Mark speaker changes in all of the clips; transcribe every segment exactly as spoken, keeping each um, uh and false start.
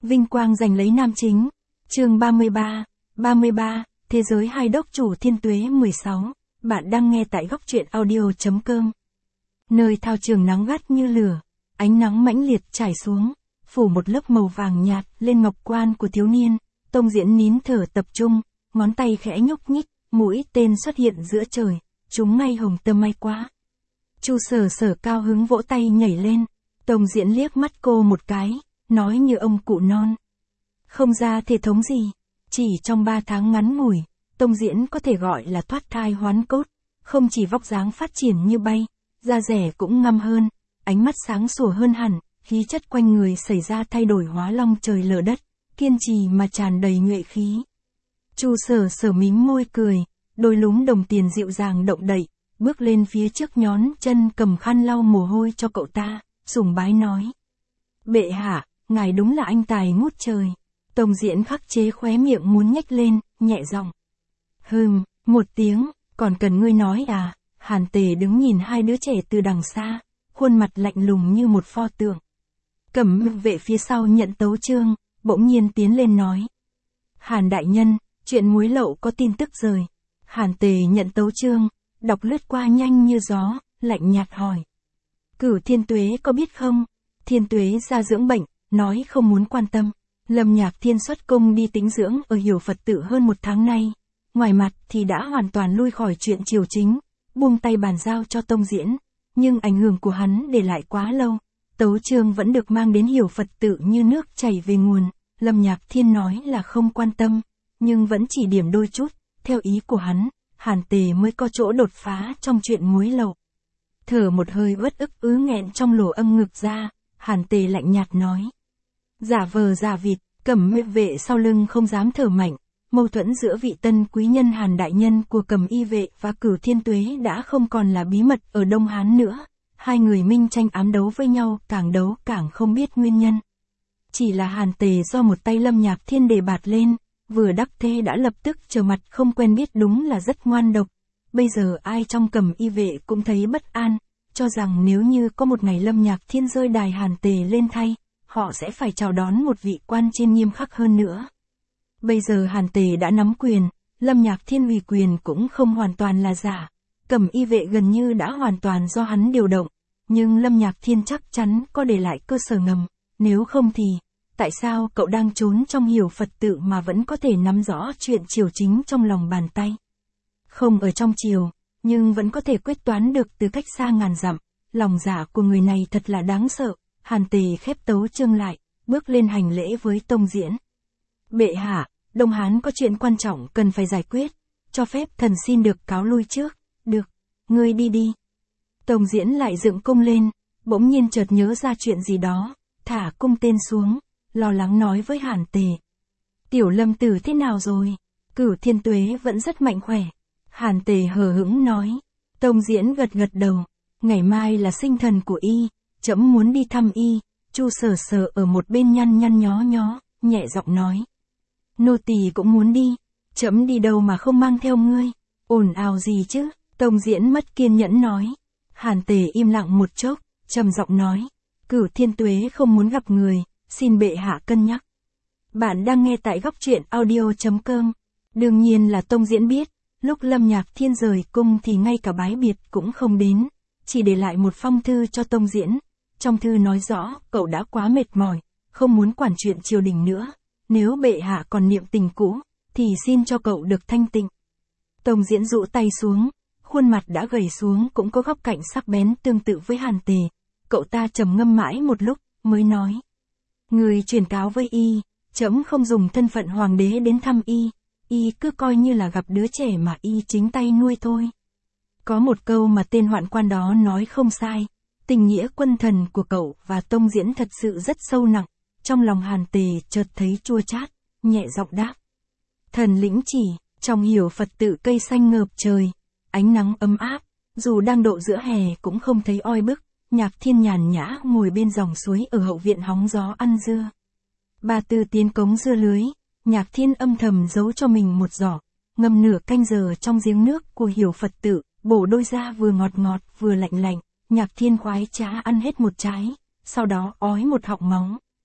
Speaker 1: Vinh quang giành lấy nam chính. Chương ba mươi ba, ba mươi ba, Thế giới hai đốc chủ Thiên Tuế mười sáu. Bạn đang nghe tại góc truyện audio chấm com. Nơi thao trường nắng gắt như lửa, ánh nắng mãnh liệt trải xuống, phủ một lớp màu vàng nhạt lên ngọc quan của thiếu niên. Tông Diễn nín thở tập trung, ngón tay khẽ nhúc nhích, mũi tên xuất hiện giữa trời, chúng ngay hồng tâm may quá. Chu Sở Sở cao hứng vỗ tay nhảy lên. Tông Diễn liếc mắt cô một cái, nói như ông cụ non. Không ra thể thống gì, chỉ trong ba tháng ngắn ngủi, Tông Diễn có thể gọi là thoát thai hoán cốt, không chỉ vóc dáng phát triển như bay, da rẻ cũng ngăm hơn, ánh mắt sáng sủa hơn hẳn, khí chất quanh người xảy ra thay đổi hóa long trời lở đất, kiên trì mà tràn đầy nhuệ khí. Chu Sở Sở mím môi cười, đôi lúm đồng tiền dịu dàng động đậy, bước lên phía trước nhón chân cầm khăn lau mồ hôi cho cậu ta, sùng bái nói. Bệ hạ, ngài đúng là anh tài ngút trời. Tông Diễn khắc chế khóe miệng muốn nhếch lên, nhẹ giọng. Hừm, một tiếng, còn cần ngươi nói à? Hàn Tề đứng nhìn hai đứa trẻ từ đằng xa, khuôn mặt lạnh lùng như một pho tượng. Cẩm vệ phía sau nhận tấu chương, bỗng nhiên tiến lên nói. Hàn đại nhân, chuyện muối lậu có tin tức rồi. Hàn Tề nhận tấu chương, đọc lướt qua nhanh như gió, lạnh nhạt hỏi. Cửu Thiên Tuế có biết không? Thiên Tuế ra dưỡng bệnh, nói không muốn quan tâm. Lâm Nhạc Thiên xuất cung đi tĩnh dưỡng ở Hiểu Phật Tự hơn một tháng nay. Ngoài mặt thì đã hoàn toàn lui khỏi chuyện triều chính, buông tay bàn giao cho Tông Diễn. Nhưng ảnh hưởng của hắn để lại quá lâu. Tấu chương vẫn được mang đến Hiểu Phật Tự như nước chảy về nguồn. Lâm Nhạc Thiên nói là không quan tâm, nhưng vẫn chỉ điểm đôi chút. Theo ý của hắn, Hàn Tề mới có chỗ đột phá trong chuyện muối lậu. Thở một hơi uất ức ứ nghẹn trong lỗ âm ngực ra, Hàn Tề lạnh nhạt nói. Giả vờ giả vịt, Cẩm vệ sau lưng không dám thở mạnh. Mâu thuẫn giữa vị tân quý nhân Hàn đại nhân của Cẩm y vệ và Cửu Thiên Tuế đã không còn là bí mật ở Đông Hán nữa. Hai người minh tranh ám đấu với nhau, càng đấu càng không biết nguyên nhân. Chỉ là Hàn Tề do một tay Lâm Nhạc Thiên đề bạt lên, vừa đắc thê đã lập tức trở mặt không quen biết, đúng là rất ngoan độc. Bây giờ ai trong Cẩm y vệ cũng thấy bất an, cho rằng nếu như có một ngày Lâm Nhạc Thiên rơi đài Hàn Tề lên thay, họ sẽ phải chào đón một vị quan trên nghiêm khắc hơn nữa. Bây giờ Hàn Tề đã nắm quyền, Lâm Nhạc Thiên ủy quyền cũng không hoàn toàn là giả. Cẩm y vệ gần như đã hoàn toàn do hắn điều động, nhưng Lâm Nhạc Thiên chắc chắn có để lại cơ sở ngầm, nếu không thì, tại sao cậu đang trốn trong Hiểu Phật Tự mà vẫn có thể nắm rõ chuyện triều chính trong lòng bàn tay? Không ở trong triều, nhưng vẫn có thể quyết toán được từ cách xa ngàn dặm, lòng dạ của người này thật là đáng sợ. Hàn Tề khép tấu chương lại, bước lên hành lễ với Tông Diễn. Bệ hạ, Đông Hán có chuyện quan trọng cần phải giải quyết, cho phép thần xin được cáo lui trước. Được, ngươi đi đi. Tông Diễn lại dựng cung lên, bỗng nhiên chợt nhớ ra chuyện gì đó, thả cung tên xuống, lo lắng nói với Hàn Tề. Tiểu Lâm Tử thế nào rồi? Cửu Thiên Tuế vẫn rất mạnh khỏe. Hàn Tề hờ hững nói. Tông Diễn gật gật đầu, ngày mai là sinh thần của y. Trẫm muốn đi thăm y. Chu Sở Sở ở một bên nhăn nhăn nhó nhó, nhẹ giọng nói. Nô tỳ cũng muốn đi. Trẫm đi đâu mà không mang theo ngươi? Ồn ào gì chứ? Tông Diễn mất kiên nhẫn nói. Hàn Tề im lặng một chốc, trầm giọng nói. Cửu Thiên Tuế không muốn gặp người, xin bệ hạ cân nhắc. Bạn đang nghe tại góc truyện audio chấm com. Đương nhiên là Tông Diễn biết, lúc Lâm Nhạc Thiên rời cung thì ngay cả bái biệt cũng không đến, chỉ để lại một phong thư cho Tông Diễn. Trong thư nói rõ, cậu đã quá mệt mỏi, không muốn quản chuyện triều đình nữa. Nếu bệ hạ còn niệm tình cũ, thì xin cho cậu được thanh tịnh. Tông Diễn dụ tay xuống, khuôn mặt đã gầy xuống cũng có góc cạnh sắc bén tương tự với Hàn Tề. Cậu ta trầm ngâm mãi một lúc, mới nói. Người truyền cáo với y, trẫm không dùng thân phận hoàng đế đến thăm y, y cứ coi như là gặp đứa trẻ mà y chính tay nuôi thôi. Có một câu mà tên hoạn quan đó nói không sai. Tình nghĩa quân thần của cậu và Tông Diễn thật sự rất sâu nặng. Trong lòng Hàn Tề chợt thấy chua chát, nhẹ giọng đáp. Thần lĩnh chỉ, trong Hiểu Phật Tự cây xanh ngợp trời, ánh nắng ấm áp, dù đang độ giữa hè cũng không thấy oi bức. Nhạc Thiên nhàn nhã ngồi bên dòng suối ở hậu viện hóng gió ăn dưa. Bà Tư tiến cống dưa lưới, Nhạc Thiên âm thầm giấu cho mình một giỏ, ngâm nửa canh giờ trong giếng nước của Hiểu Phật Tự, bổ đôi ra vừa ngọt ngọt vừa lạnh lạnh. Nhạc Thiên khoái trá ăn hết một trái, sau đó ói một họng máu.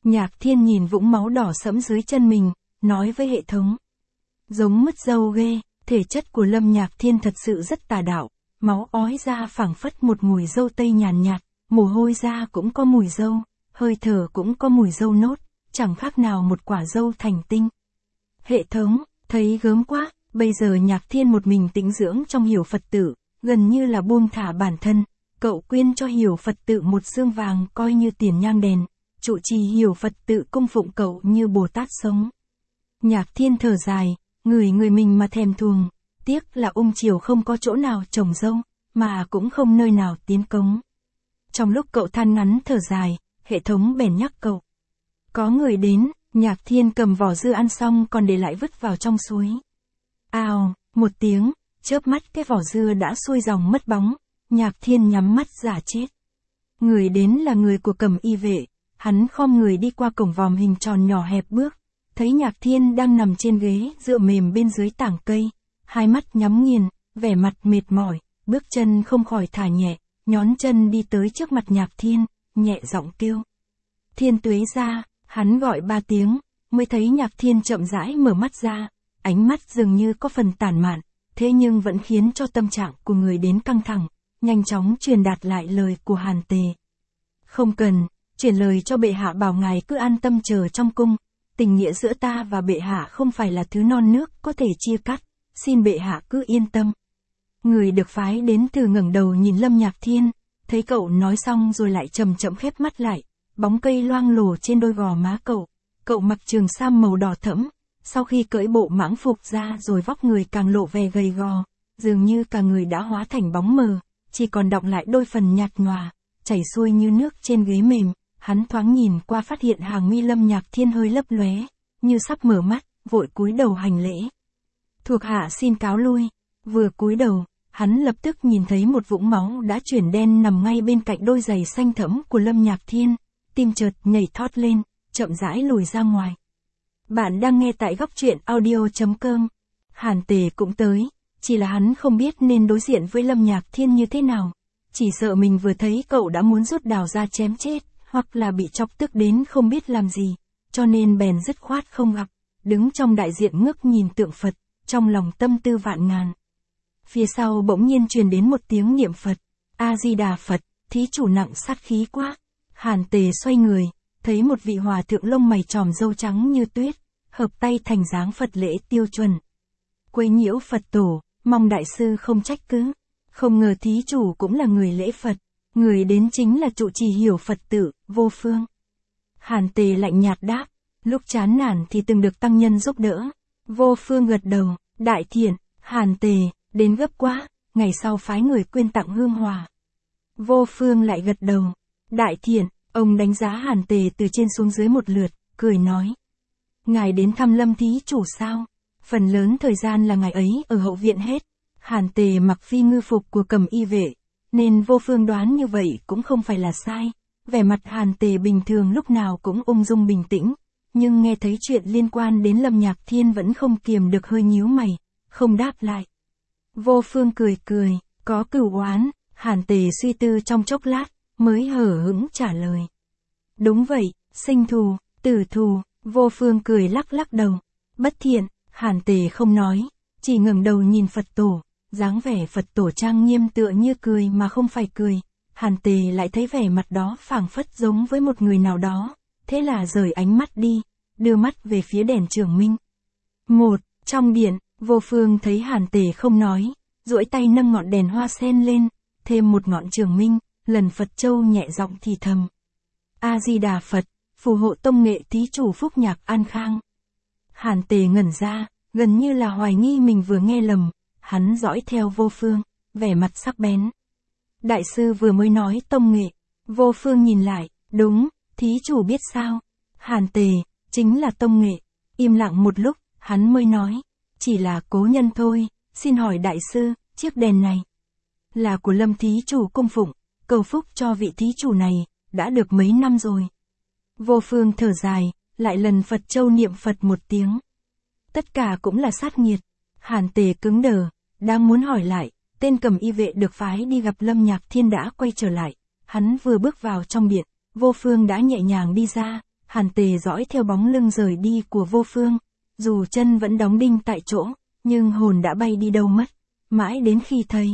Speaker 1: Nhạc Thiên nhìn vũng máu đỏ sẫm dưới chân mình, nói với hệ thống. Giống mứt dâu ghê, thể chất của Lâm Nhạc Thiên thật sự rất tà đạo, máu ói ra phảng phất một mùi dâu tây nhàn nhạt, mồ hôi ra cũng có mùi dâu, hơi thở cũng có mùi dâu nốt, chẳng khác nào một quả dâu thành tinh. Hệ thống, thấy gớm quá, bây giờ Nhạc Thiên một mình tĩnh dưỡng trong Hiểu Phật tự, gần như là buông thả bản thân, cậu quyên cho Hiểu Phật tự một xương vàng coi như tiền nhang đèn, trụ trì Hiểu Phật tự cung phụng cậu như Bồ Tát sống. Nhạc Thiên thở dài, người người mình mà thèm thuồng, tiếc là ung chiều không có chỗ nào trồng dâu, mà cũng không nơi nào tiến cống. Trong lúc cậu than ngắn thở dài, hệ thống bèn nhắc cậu. Có người đến, Nhạc Thiên cầm vỏ dưa ăn xong còn để lại vứt vào trong suối. Ào, một tiếng, chớp mắt cái vỏ dưa đã xuôi dòng mất bóng, Nhạc Thiên nhắm mắt giả chết. Người đến là người của Cầm Y vệ, hắn khom người đi qua cổng vòm hình tròn nhỏ hẹp bước, thấy Nhạc Thiên đang nằm trên ghế dựa mềm bên dưới tảng cây, hai mắt nhắm nghiền, vẻ mặt mệt mỏi, bước chân không khỏi thả nhẹ, nhón chân đi tới trước mặt Nhạc Thiên, nhẹ giọng kêu. Thiên Tuế ra, hắn gọi ba tiếng, mới thấy Nhạc Thiên chậm rãi mở mắt ra, ánh mắt dường như có phần tản mạn, thế nhưng vẫn khiến cho tâm trạng của người đến căng thẳng, nhanh chóng truyền đạt lại lời của Hàn Tề. Không cần, chuyển lời cho bệ hạ bảo ngài cứ an tâm chờ trong cung, tình nghĩa giữa ta và bệ hạ không phải là thứ non nước có thể chia cắt, xin bệ hạ cứ yên tâm. Người được phái đến từ ngẩng đầu nhìn Lâm Nhạc Thiên, thấy cậu nói xong rồi lại chậm chậm khép mắt lại, bóng cây loang lổ trên đôi gò má cậu, cậu mặc trường sam màu đỏ thẫm, sau khi cởi bộ mãng phục ra rồi vóc người càng lộ vẻ gầy gò, dường như cả người đã hóa thành bóng mờ, chỉ còn đọng lại đôi phần nhạt nhòa, chảy xuôi như nước trên ghế mềm. Hắn thoáng nhìn qua phát hiện hàng mi Lâm Nhạc Thiên hơi lấp lóe, như sắp mở mắt, vội cúi đầu hành lễ. Thuộc hạ xin cáo lui. Vừa cúi đầu, hắn lập tức nhìn thấy một vũng máu đã chuyển đen nằm ngay bên cạnh đôi giày xanh thẫm của Lâm Nhạc Thiên, tim chợt nhảy thót lên, chậm rãi lùi ra ngoài. Bạn đang nghe tại góc truyện audio chấm com. Hàn Tề cũng tới, chỉ là hắn không biết nên đối diện với Lâm Nhạc Thiên như thế nào, chỉ sợ mình vừa thấy cậu đã muốn rút đào ra chém chết, hoặc là bị chọc tức đến không biết làm gì, cho nên bèn dứt khoát không gặp, đứng trong đại diện ngước nhìn tượng Phật, trong lòng tâm tư vạn ngàn. Phía sau bỗng nhiên truyền đến một tiếng niệm Phật, A-di-đà Phật, thí chủ nặng sát khí quá. Hàn Tề xoay người, thấy một vị hòa thượng lông mày tròm râu trắng như tuyết, hợp tay thành dáng Phật lễ tiêu chuẩn. Quấy nhiễu Phật tổ, mong đại sư không trách cứ, không ngờ thí chủ cũng là người lễ Phật. Người đến chính là trụ trì Hiểu Phật tự, Vô Phương. Hàn Tề lạnh nhạt đáp, lúc chán nản thì từng được tăng nhân giúp đỡ. Vô Phương gật đầu, đại thiện, Hàn Tề, đến gấp quá, ngày sau phái người quyên tặng hương hòa. Vô Phương lại gật đầu, đại thiện, ông đánh giá Hàn Tề từ trên xuống dưới một lượt, cười nói. Ngài đến thăm Lâm thí chủ sao? Phần lớn thời gian là ngài ấy ở hậu viện hết. Hàn Tề mặc phi ngư phục của Cầm Y vệ, nên Vô Phương đoán như vậy cũng không phải là sai. Vẻ mặt Hàn Tề bình thường lúc nào cũng ung dung bình tĩnh, nhưng nghe thấy chuyện liên quan đến Lâm Nhạc Thiên vẫn không kiềm được hơi nhíu mày, không đáp lại. Vô Phương cười cười, có cửu oán. Hàn Tề suy tư trong chốc lát, mới hở hững trả lời. Đúng vậy, sinh thù, tử thù. Vô Phương cười lắc lắc đầu. Bất thiện. Hàn Tề không nói, chỉ ngẩng đầu nhìn Phật tổ. Dáng vẻ Phật tổ trang nghiêm tựa như cười mà không phải cười. Hàn Tề lại thấy vẻ mặt đó phảng phất giống với một người nào đó, thế là rời ánh mắt đi, đưa mắt về phía đèn Trường Minh. Một, trong điện, Vô Phương thấy Hàn Tề không nói, duỗi tay nâng ngọn đèn hoa sen lên, thêm một ngọn Trường Minh, lần Phật Châu nhẹ giọng thì thầm. A-di-đà Phật, phù hộ tông nghệ thí chủ phúc nhạc an khang. Hàn Tề ngẩn ra, gần như là hoài nghi mình vừa nghe lầm, hắn dõi theo Vô Phương, vẻ mặt sắc bén. Đại sư vừa mới nói tông nghệ. Vô Phương nhìn lại, đúng, thí chủ biết sao? Hàn Tề, chính là tông nghệ. Im lặng một lúc, hắn mới nói, chỉ là cố nhân thôi, xin hỏi đại sư, chiếc đèn này là của Lâm thí chủ cung phụng, cầu phúc cho vị thí chủ này, đã được mấy năm rồi. Vô Phương thở dài, lại lần Phật Châu niệm Phật một tiếng. Tất cả cũng là sát nghiệt. Hàn Tề cứng đờ, đang muốn hỏi lại, tên Cầm Y vệ được phái đi gặp Lâm Nhạc Thiên đã quay trở lại. Hắn vừa bước vào trong điện, Vô Phương đã nhẹ nhàng đi ra, Hàn Tề dõi theo bóng lưng rời đi của Vô Phương, dù chân vẫn đóng đinh tại chỗ, nhưng hồn đã bay đi đâu mất, mãi đến khi thấy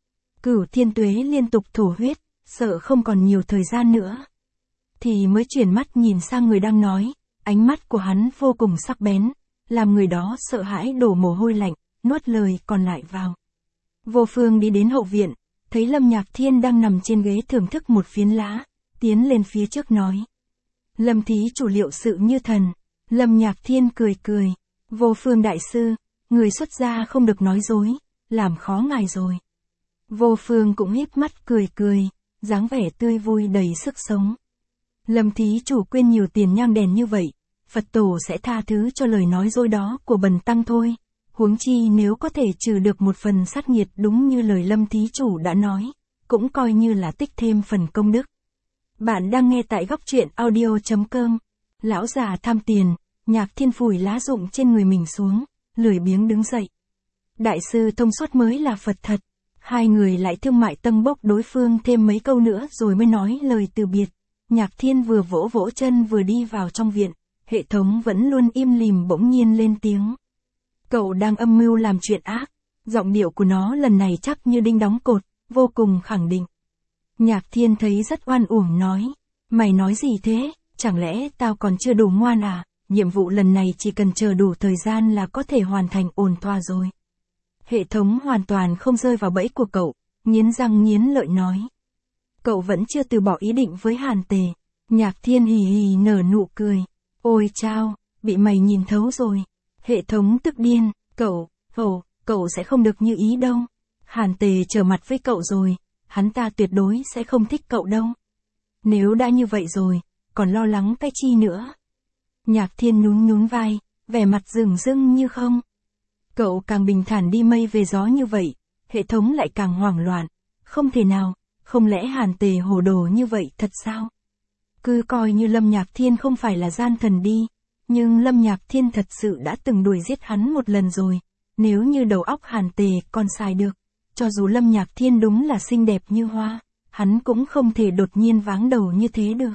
Speaker 1: Cửu Thiên Tuế liên tục thổ huyết, sợ không còn nhiều thời gian nữa, thì mới chuyển mắt nhìn sang người đang nói, ánh mắt của hắn vô cùng sắc bén, làm người đó sợ hãi đổ mồ hôi lạnh, nuốt lời còn lại vào. Vô Phương đi đến hậu viện, thấy Lâm Nhạc Thiên đang nằm trên ghế thưởng thức một phiến lá, tiến lên phía trước nói. Lâm thí chủ liệu sự như thần. Lâm Nhạc Thiên cười cười. Vô Phương đại sư, người xuất gia không được nói dối, làm khó ngài rồi. Vô Phương cũng híp mắt cười cười, dáng vẻ tươi vui đầy sức sống. Lâm thí chủ quên nhiều tiền nhang đèn như vậy, Phật tổ sẽ tha thứ cho lời nói dối đó của bần tăng thôi. Huống chi nếu có thể trừ được một phần sát nghiệt đúng như lời Lâm thí chủ đã nói, cũng coi như là tích thêm phần công đức. Bạn đang nghe tại góc truyện audio chấm com. Lão già tham tiền, Nhạc Thiên phủi lá rụng trên người mình xuống, lười biếng đứng dậy. Đại sư thông suốt mới là Phật thật. Hai người lại thương mại tâng bốc đối phương thêm mấy câu nữa rồi mới nói lời từ biệt. Nhạc Thiên vừa vỗ vỗ chân vừa đi vào trong viện, hệ thống vẫn luôn im lìm bỗng nhiên lên tiếng. Cậu đang âm mưu làm chuyện ác. Giọng điệu của nó lần này chắc như đinh đóng cột, vô cùng khẳng định. Nhạc Thiên thấy rất oan uổng nói. Mày nói gì thế, chẳng lẽ tao còn chưa đủ ngoan à, nhiệm vụ lần này chỉ cần chờ đủ thời gian là có thể hoàn thành ổn thỏa rồi. Hệ thống hoàn toàn không rơi vào bẫy của cậu, nghiến răng nghiến lợi nói. Cậu vẫn chưa từ bỏ ý định với Hàn Tề. Nhạc Thiên hì hì nở nụ cười. Ôi chao, bị mày nhìn thấu rồi. Hệ thống tức điên, cậu, ồ, cậu sẽ không được như ý đâu. Hàn Tề trở mặt với cậu rồi, hắn ta tuyệt đối sẽ không thích cậu đâu. Nếu đã như vậy rồi, còn lo lắng cái chi nữa. Nhạc Thiên nhún nhún vai, vẻ mặt rừng rưng như không. Cậu càng bình thản đi mây về gió như vậy, hệ thống lại càng hoảng loạn. Không thể nào, không lẽ Hàn Tề hồ đồ như vậy thật sao? Cứ coi như Lâm Nhạc Thiên không phải là gian thần đi, nhưng Lâm Nhạc Thiên thật sự đã từng đuổi giết hắn một lần rồi. Nếu như đầu óc Hàn Tề còn xài được, cho dù Lâm Nhạc Thiên đúng là xinh đẹp như hoa, hắn cũng không thể đột nhiên váng đầu như thế được.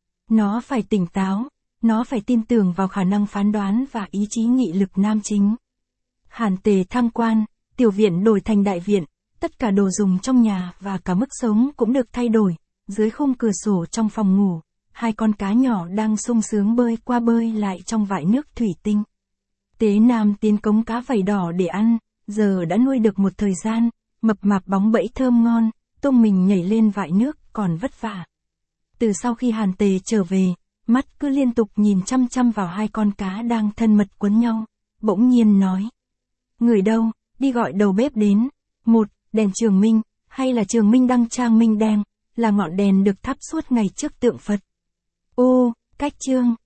Speaker 1: Nó phải tỉnh táo, nó phải tin tưởng vào khả năng phán đoán và ý chí nghị lực nam chính. Hàn Tề thăng quan, tiểu viện đổi thành đại viện, tất cả đồ dùng trong nhà và cả mức sống cũng được thay đổi. Dưới khung cửa sổ trong phòng ngủ, hai con cá nhỏ đang sung sướng bơi qua bơi lại trong vại nước thủy tinh. Tế Nam tiến cống cá vảy đỏ để ăn, giờ đã nuôi được một thời gian, mập mạp bóng bẫy thơm ngon, tung mình nhảy lên vại nước còn vất vả. Từ sau khi Hàn Tề trở về, mắt cứ liên tục nhìn chăm chăm vào hai con cá đang thân mật quấn nhau, bỗng nhiên nói. Người đâu, đi gọi đầu bếp đến. Một, đèn Trường Minh, hay là Trường Minh Đăng Trang Minh Đen, là ngọn đèn được thắp suốt ngày trước tượng Phật. Ô, cách chương.